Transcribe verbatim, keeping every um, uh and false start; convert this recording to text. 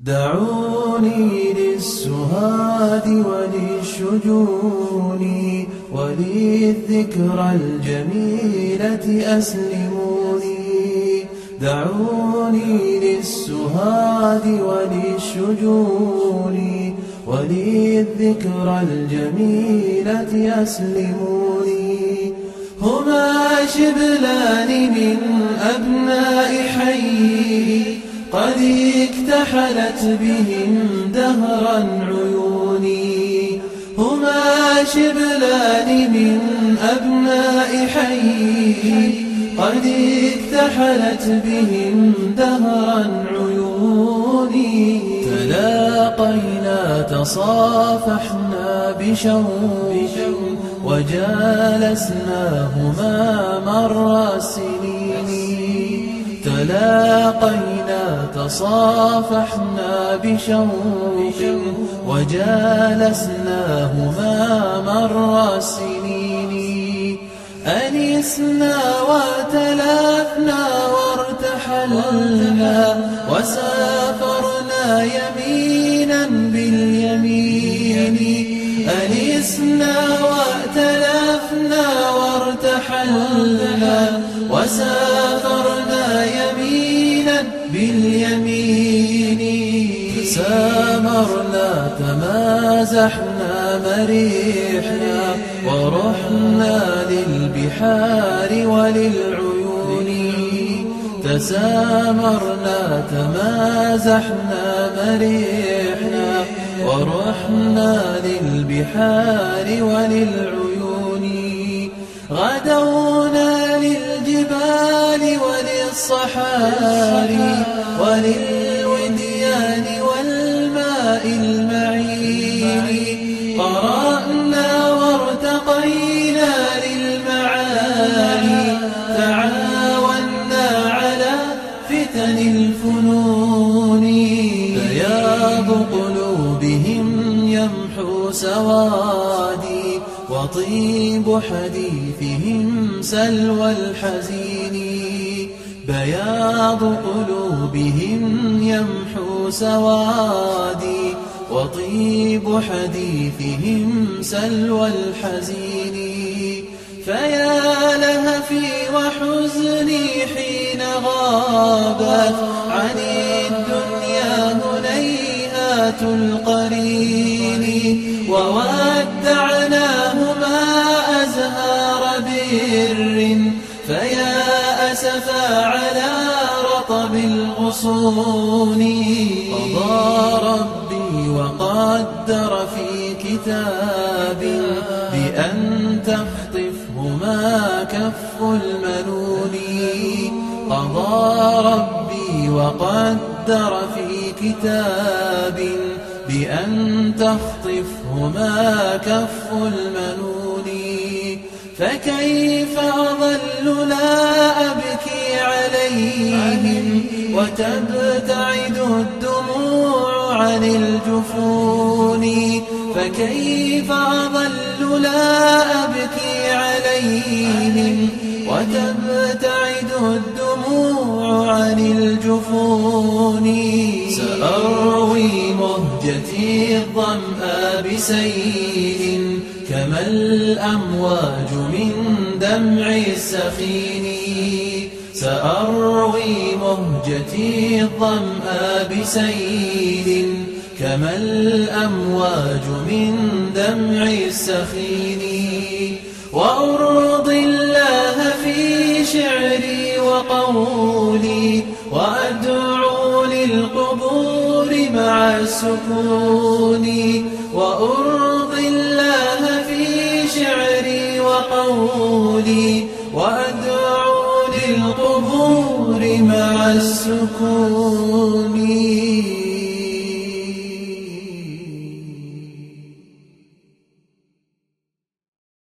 دعوني للسهاد وللشجون وللذكرى الجميلة أسلموني. دعوني للسهاد وللشجون وللذكرى الجميلة أسلموني. هما شبلان من أبناء حي قد اكتحلت بهم دهرا عيوني. هما شبلان من أبناء حي قد اكتحلت بهم دهرا عيوني. تلاقينا تصافحنا بشوق وجالسناهما مر السنين. تلاقينا تصافحنا بشوق وجالسناهما مر السنين. أنسنا وتلافنا وارتحلنا وسافرنا يمينا باليمين. أنسنا وتلافنا وارتحلنا وسافرنا يمينا باليمين. تسامرنا تمازحنا مرحنا ورحنا للبحار وللعيون. تسامرنا تمازحنا مرحنا ورحنا للبحار وللعيون. غدونا للجبال وللصحاري وللوديان والماء المعين. قرأنا وارتقينا للمعالي. تعاوننا على فتن الفنون. بياض قلوبهم يمحو سوادي وطيب حديثهم سلوى الحزين. بياض قلوبهم يمحو سوادي وطيب حديثهم سلوى الحزين. فيا لهفي وحزني حين غابت عن الدنيا هنيهات القرين. وودعناهما أزهار بر فيا أسفا على رطب الغصون. قضى ربي وقدر في كتاب بأن تخطفهما كف المنون. قضى ربي وقدر في كتاب بأن تخطفهما كف المنون. فكيف أظل لا أبكي عليهم وتبتعد الدموع عن الجفون. فكيف أظل لا أبكي عليهم وتبتعد الدموع عن الجفون. سأروي مهجتي الظمأ بسيل كما الأمواج من دمع السخين. سأروي مهجتي الظمأ بسيل كما الأمواج من دمع السخين. وأرضي الله في شعري وقولي وأدعو للقبور مع السكون. وأرضي الله في شعري وقولي وأدعو للقبور مع السكون.